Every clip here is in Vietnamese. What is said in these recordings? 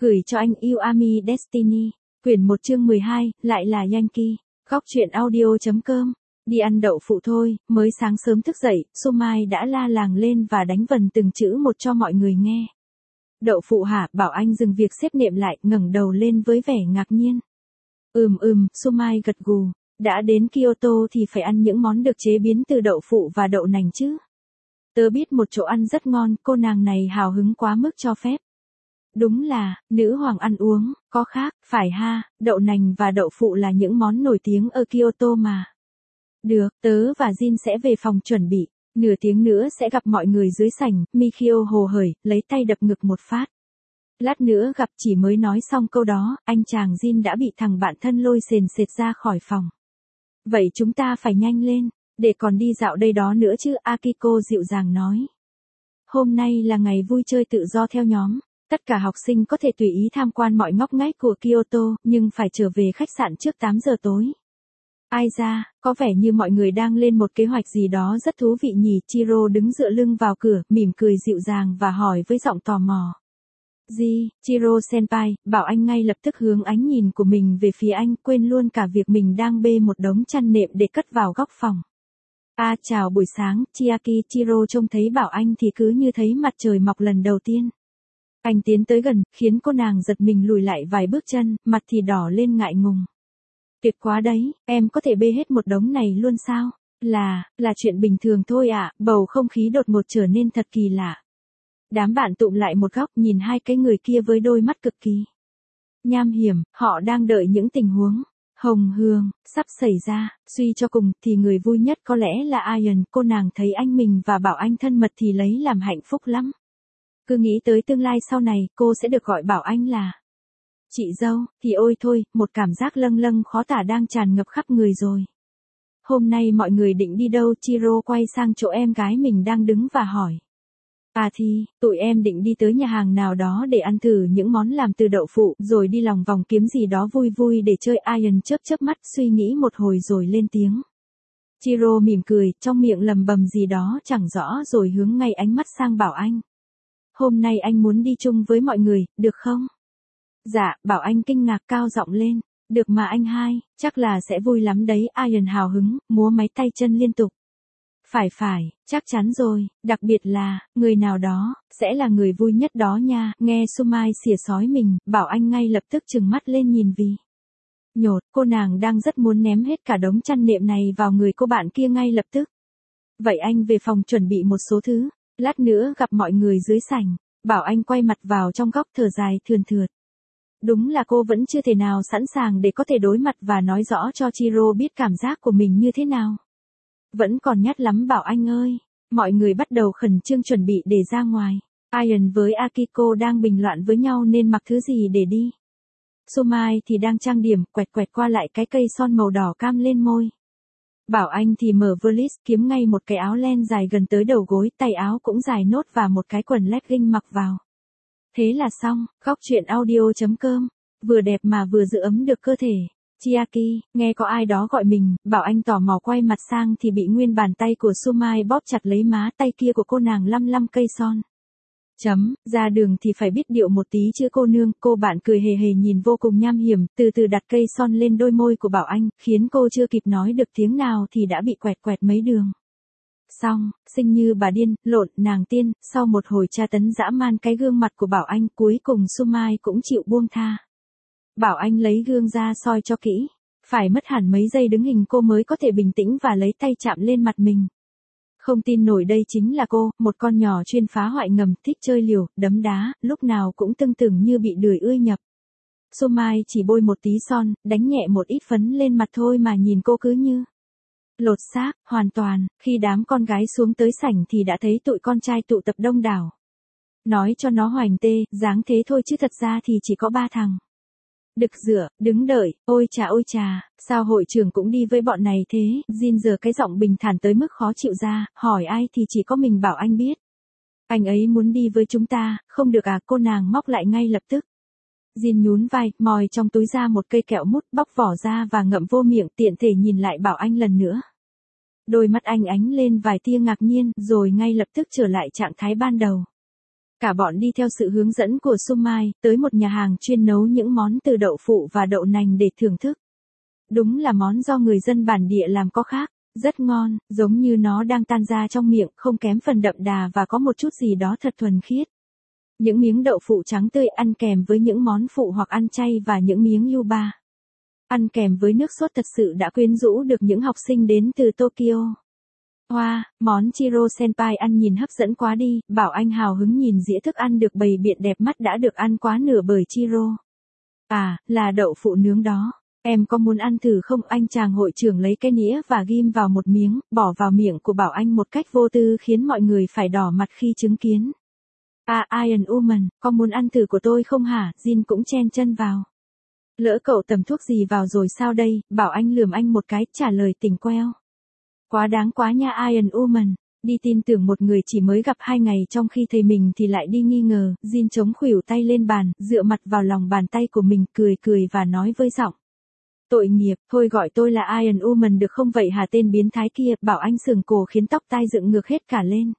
Gửi cho anh yêu Ami Destiny. Quyển 1 chương 12, lại là Yankee. Góc truyện audio.com. Đi ăn đậu phụ thôi, mới sáng sớm thức dậy, Somai đã la làng lên và đánh vần từng chữ một cho mọi người nghe. Đậu phụ hả? Bảo Anh dừng việc xếp nệm lại, ngẩng đầu lên với vẻ ngạc nhiên. Somai gật gù. Đã đến Kyoto thì phải ăn những món được chế biến từ đậu phụ và đậu nành chứ. Tớ biết một chỗ ăn rất ngon, cô nàng này hào hứng quá mức cho phép. Đúng là, nữ hoàng ăn uống, có khác, phải ha, đậu nành và đậu phụ là những món nổi tiếng ở Kyoto mà. Được, tớ và Jin sẽ về phòng chuẩn bị, nửa tiếng nữa sẽ gặp mọi người dưới sảnh, Mikio hồ hởi, lấy tay đập ngực một phát. Lát nữa gặp, chỉ mới nói xong câu đó, anh chàng Jin đã bị thằng bạn thân lôi sền sệt ra khỏi phòng. Vậy chúng ta phải nhanh lên, để còn đi dạo đây đó nữa chứ, Akiko dịu dàng nói. Hôm nay là ngày vui chơi tự do theo nhóm. Tất cả học sinh có thể tùy ý tham quan mọi ngóc ngách của Kyoto, nhưng phải trở về khách sạn trước 8 giờ tối. Ai ra, có vẻ như mọi người đang lên một kế hoạch gì đó rất thú vị nhỉ. Chiro đứng dựa lưng vào cửa, mỉm cười dịu dàng và hỏi với giọng tò mò. Gì, Chiro senpai, Bảo Anh ngay lập tức hướng ánh nhìn của mình về phía anh, quên luôn cả việc mình đang bê một đống chăn nệm để cất vào góc phòng. Chào buổi sáng, Chiaki. Chiro trông thấy Bảo Anh thì cứ như thấy mặt trời mọc lần đầu tiên. Anh tiến tới gần, khiến cô nàng giật mình lùi lại vài bước chân, mặt thì đỏ lên ngại ngùng. Tuyệt quá đấy, em có thể bê hết một đống này luôn sao? Là chuyện bình thường thôi ạ. Bầu không khí đột ngột trở nên thật kỳ lạ. Đám bạn tụm lại một góc nhìn hai cái người kia với đôi mắt cực kỳ nham hiểm, họ đang đợi những tình huống hồng hương sắp xảy ra. Suy cho cùng thì người vui nhất có lẽ là Ian, cô nàng thấy anh mình và Bảo Anh thân mật thì lấy làm hạnh phúc lắm. Cứ nghĩ tới tương lai sau này, cô sẽ được gọi Bảo Anh là chị dâu, thì ôi thôi, một cảm giác lâng lâng khó tả đang tràn ngập khắp người rồi. Hôm nay mọi người định đi đâu? Chiro quay sang chỗ em gái mình đang đứng và hỏi. Thì, tụi em định đi tới nhà hàng nào đó để ăn thử những món làm từ đậu phụ, rồi đi lòng vòng kiếm gì đó vui vui để chơi. Ian chớp mắt suy nghĩ một hồi rồi lên tiếng. Chiro mỉm cười, trong miệng lầm bầm gì đó chẳng rõ rồi hướng ngay ánh mắt sang Bảo Anh. Hôm nay anh muốn đi chung với mọi người, được không? Dạ, Bảo Anh kinh ngạc cao giọng lên. Được mà anh hai, chắc là sẽ vui lắm đấy. Ian hào hứng, múa máy tay chân liên tục. Phải, chắc chắn rồi, đặc biệt là, người nào đó, sẽ là người vui nhất đó nha. Nghe Somai xỉa xói mình, Bảo Anh ngay lập tức trừng mắt lên nhìn vì nhột, cô nàng đang rất muốn ném hết cả đống chăn nệm này vào người cô bạn kia ngay lập tức. Vậy anh về phòng chuẩn bị một số thứ, lát nữa gặp mọi người dưới sảnh. Bảo Anh quay mặt vào trong góc thở dài thườn thượt. Đúng là cô vẫn chưa thể nào sẵn sàng để có thể đối mặt và nói rõ cho Chiro biết cảm giác của mình như thế nào. Vẫn còn nhát lắm Bảo Anh ơi. Mọi người bắt đầu khẩn trương chuẩn bị để ra ngoài. Ian với Akiko đang bình luận với nhau nên mặc thứ gì để đi. Somai thì đang trang điểm, quẹt qua lại cái cây son màu đỏ cam lên môi. Bảo Anh thì mở valiz, kiếm ngay một cái áo len dài gần tới đầu gối, tay áo cũng dài nốt và một cái quần legging mặc vào. Thế là xong. Góc truyện audio.com. Vừa đẹp mà vừa giữ ấm được cơ thể. Chiaki, nghe có ai đó gọi mình. Bảo Anh tò mò quay mặt sang thì bị nguyên bàn tay của Somai bóp chặt lấy má tay kia của cô nàng lăm cây son. Ra đường thì phải biết điệu một tí chứ cô nương. Cô bạn cười hề hề nhìn vô cùng nham hiểm, từ từ đặt cây son lên đôi môi của Bảo Anh, khiến cô chưa kịp nói được tiếng nào thì đã bị quẹt mấy đường. Xong, xinh như bà điên, nàng tiên. Sau một hồi tra tấn dã man cái gương mặt của Bảo Anh, cuối cùng Somai cũng chịu buông tha. Bảo Anh lấy gương ra soi cho kỹ. Phải mất hẳn mấy giây đứng hình cô mới có thể bình tĩnh và lấy tay chạm lên mặt mình. Không tin nổi đây chính là cô, một con nhỏ chuyên phá hoại ngầm, thích chơi liều, đấm đá, lúc nào cũng tưng tửng như bị đười ươi nhập. Somai chỉ bôi một tí son, đánh nhẹ một ít phấn lên mặt thôi mà nhìn cô cứ như lột xác, hoàn toàn. Khi đám con gái xuống tới sảnh thì đã thấy tụi con trai tụ tập đông đảo. Nói cho nó hoành tê, dáng thế thôi chứ thật ra thì chỉ có 3 thằng. Đực rửa, đứng đợi, ôi chà, sao hội trưởng cũng đi với bọn này thế? Jin giờ cái giọng bình thản tới mức khó chịu ra, hỏi ai thì chỉ có mình Bảo Anh biết. Anh ấy muốn đi với chúng ta, không được à? Cô nàng móc lại ngay lập tức. Jin nhún vai, mòi trong túi ra một cây kẹo mút, bóc vỏ ra và ngậm vô miệng, tiện thể nhìn lại Bảo Anh lần nữa. Đôi mắt anh ánh lên vài tia ngạc nhiên, rồi ngay lập tức trở lại trạng thái ban đầu. Cả bọn đi theo sự hướng dẫn của Sumai, tới một nhà hàng chuyên nấu những món từ đậu phụ và đậu nành để thưởng thức. Đúng là món do người dân bản địa làm có khác, rất ngon, giống như nó đang tan ra trong miệng, không kém phần đậm đà và có một chút gì đó thật thuần khiết. Những miếng đậu phụ trắng tươi ăn kèm với những món phụ hoặc ăn chay và những miếng yuba. Ăn kèm với nước sốt thật sự đã quyến rũ được những học sinh đến từ Tokyo. Wow, món Chiro Senpai ăn nhìn hấp dẫn quá đi, Bảo Anh hào hứng nhìn dĩa thức ăn được bày biện đẹp mắt đã được ăn quá nửa bởi Chiro. À, là đậu phụ nướng đó. Em có muốn ăn thử không? Anh chàng hội trưởng lấy cái nĩa và ghim vào một miếng, bỏ vào miệng của Bảo Anh một cách vô tư khiến mọi người phải đỏ mặt khi chứng kiến. À, Iron Woman, có muốn ăn thử của tôi không hả? Jin cũng chen chân vào. Lỡ cậu tầm thuốc gì vào rồi sao đây? Bảo Anh lườm anh một cái, trả lời tỉnh queo. Quá đáng quá nha Iron Woman. Đi tin tưởng một người chỉ mới gặp 2 ngày trong khi thầy mình thì lại đi nghi ngờ. Jin chống khuỷu tay lên bàn, dựa mặt vào lòng bàn tay của mình, cười và nói với giọng. Tội nghiệp, thôi gọi tôi là Iron Woman được không vậy hả tên biến thái kia? Bảo Anh sườn cổ khiến tóc tai dựng ngược hết cả lên.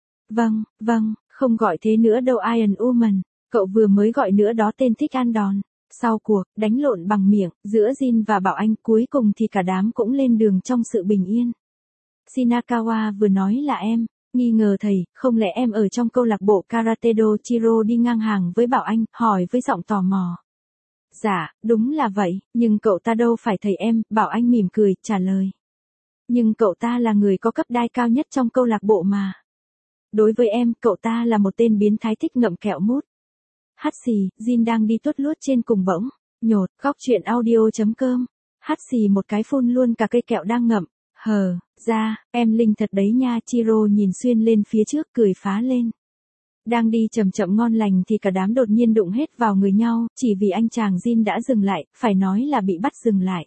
Vâng, không gọi thế nữa đâu Iron Woman. Cậu vừa mới gọi nữa đó tên thích ăn đòn. Sau cuộc, đánh lộn bằng miệng, giữa Jin và Bảo Anh cuối cùng thì cả đám cũng lên đường trong sự bình yên. Shinakawa vừa nói là em, nghi ngờ thầy, không lẽ em ở trong câu lạc bộ Karate-do? Chiro đi ngang hàng với Bảo Anh, hỏi với giọng tò mò. Dạ, đúng là vậy, nhưng cậu ta đâu phải thầy em, Bảo Anh mỉm cười, trả lời. Nhưng cậu ta là người có cấp đai cao nhất trong câu lạc bộ mà. Đối với em, cậu ta là một tên biến thái thích ngậm kẹo mút. Hắt xì, Jin đang đi tuốt luốt trên cùng bỗng, nhột, góc truyện audio.com. Hắt xì một cái phun luôn cả cây kẹo đang ngậm. Ra, em Linh thật đấy nha. Chiro nhìn xuyên lên phía trước cười phá lên. Đang đi chậm chậm ngon lành thì cả đám đột nhiên đụng hết vào người nhau, chỉ vì anh chàng Jin đã dừng lại, phải nói là bị bắt dừng lại.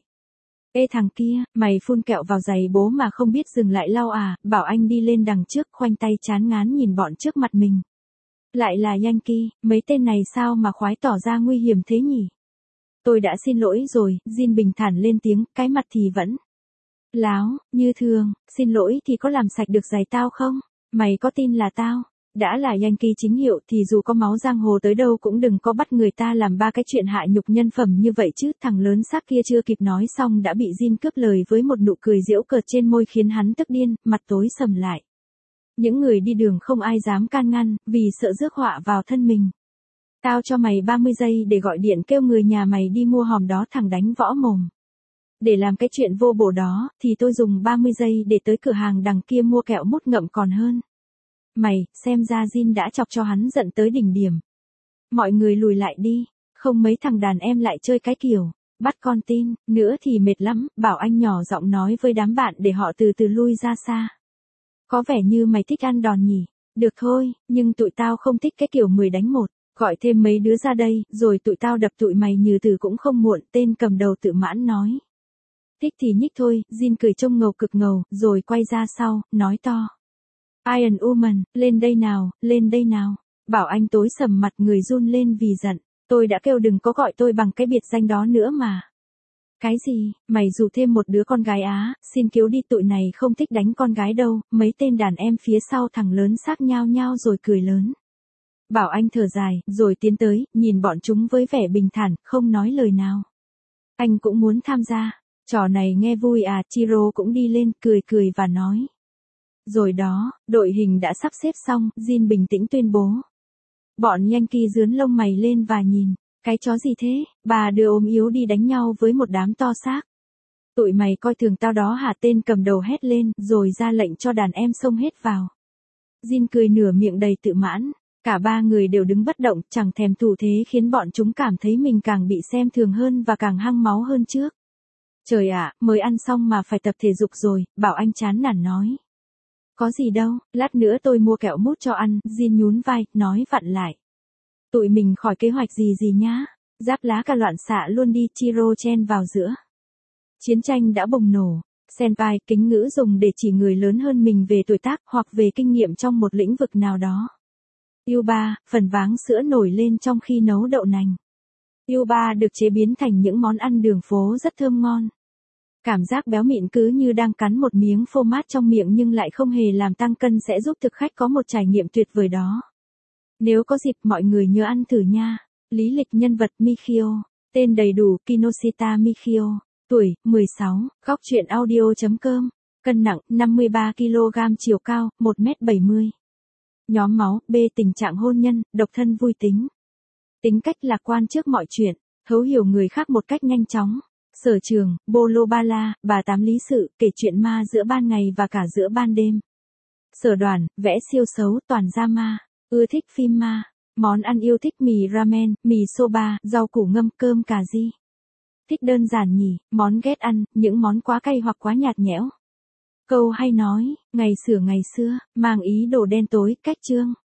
Ê thằng kia, mày phun kẹo vào giày bố mà không biết dừng lại lau à? Bảo Anh đi lên đằng trước, khoanh tay chán ngán nhìn bọn trước mặt mình. Lại là Yankee, mấy tên này sao mà khoái tỏ ra nguy hiểm thế nhỉ? Tôi đã xin lỗi rồi, Jin bình thản lên tiếng, cái mặt thì vẫn láo, như thường, xin lỗi thì có làm sạch được giày tao không? Mày có tin là tao? Đã là Yankee chính hiệu thì dù có máu giang hồ tới đâu cũng đừng có bắt người ta làm 3 cái chuyện hạ nhục nhân phẩm như vậy chứ. Thằng lớn xác kia chưa kịp nói xong đã bị Jin cướp lời với một nụ cười giễu cợt trên môi khiến hắn tức điên, mặt tối sầm lại. Những người đi đường không ai dám can ngăn, vì sợ rước họa vào thân mình. Tao cho mày 30 giây để gọi điện kêu người nhà mày đi mua hòm đó thằng đánh võ mồm. Để làm cái chuyện vô bổ đó, thì tôi dùng 30 giây để tới cửa hàng đằng kia mua kẹo mút ngậm còn hơn. Mày, xem ra Jin đã chọc cho hắn giận tới đỉnh điểm. Mọi người lùi lại đi, không mấy thằng đàn em lại chơi cái kiểu, bắt con tin, nữa thì mệt lắm, Bảo Anh nhỏ giọng nói với đám bạn để họ từ từ lui ra xa. Có vẻ như mày thích ăn đòn nhỉ, được thôi, nhưng tụi tao không thích cái kiểu 10 đánh 1, gọi thêm mấy đứa ra đây, rồi tụi tao đập tụi mày như từ cũng không muộn, tên cầm đầu tự mãn nói. Thích thì nhích thôi, Jin cười trông ngầu cực ngầu, rồi quay ra sau, nói to. Iron Woman, lên đây nào. Bảo Anh tối sầm mặt người run lên vì giận. Tôi đã kêu đừng có gọi tôi bằng cái biệt danh đó nữa mà. Cái gì, mày rủ thêm một đứa con gái á, xin cứu đi tụi này không thích đánh con gái đâu. Mấy tên đàn em phía sau thằng lớn xác nhao nhao rồi cười lớn. Bảo Anh thở dài, rồi tiến tới, nhìn bọn chúng với vẻ bình thản, không nói lời nào. Anh cũng muốn tham gia. Trò này nghe vui à? Chiro cũng đi lên, cười và nói. Rồi đó, đội hình đã sắp xếp xong, Jin bình tĩnh tuyên bố. Bọn Yankee rướn lông mày lên và nhìn, cái chó gì thế? Bà đưa ốm yếu đi đánh nhau với một đám to xác. Tụi mày coi thường tao đó hả? Tên cầm đầu hét lên, rồi ra lệnh cho đàn em xông hết vào. Jin cười nửa miệng đầy tự mãn, cả 3 người đều đứng bất động, chẳng thèm thủ thế khiến bọn chúng cảm thấy mình càng bị xem thường hơn và càng hăng máu hơn trước. Trời ạ, mới ăn xong mà phải tập thể dục rồi, Bảo Anh chán nản nói. Có gì đâu, lát nữa tôi mua kẹo mút cho ăn, Jin nhún vai, nói vặn lại. Tụi mình khỏi kế hoạch gì nhá, giáp lá cả loạn xạ luôn đi. Chiro chen vào giữa. Chiến tranh đã bùng nổ. Senpai, kính ngữ dùng để chỉ người lớn hơn mình về tuổi tác hoặc về kinh nghiệm trong một lĩnh vực nào đó. Yuba, phần váng sữa nổi lên trong khi nấu đậu nành. Yuba được chế biến thành những món ăn đường phố rất thơm ngon. Cảm giác béo mịn cứ như đang cắn một miếng phô mát trong miệng nhưng lại không hề làm tăng cân sẽ giúp thực khách có một trải nghiệm tuyệt vời đó. Nếu có dịp mọi người nhớ ăn thử nha. Lý lịch nhân vật Mikio. Tên đầy đủ Kinoshita Mikio. Tuổi 16. Góc truyện audio.com. Cân nặng 53 kg, chiều cao 1m70. Nhóm máu B, tình trạng hôn nhân, độc thân vui tính. Tính cách lạc quan trước mọi chuyện, thấu hiểu người khác một cách nhanh chóng. Sở trường, bolo bala, bà tám lý sự, kể chuyện ma giữa ban ngày và cả giữa ban đêm. Sở đoàn, vẽ siêu xấu, toàn drama. Ưa thích phim ma. Món ăn yêu thích mì ramen, mì soba, rau củ ngâm, cơm cà ri. Thích đơn giản nhỉ, món ghét ăn, những món quá cay hoặc quá nhạt nhẽo. Câu hay nói, ngày xưa, mang ý đồ đen tối, cách chương.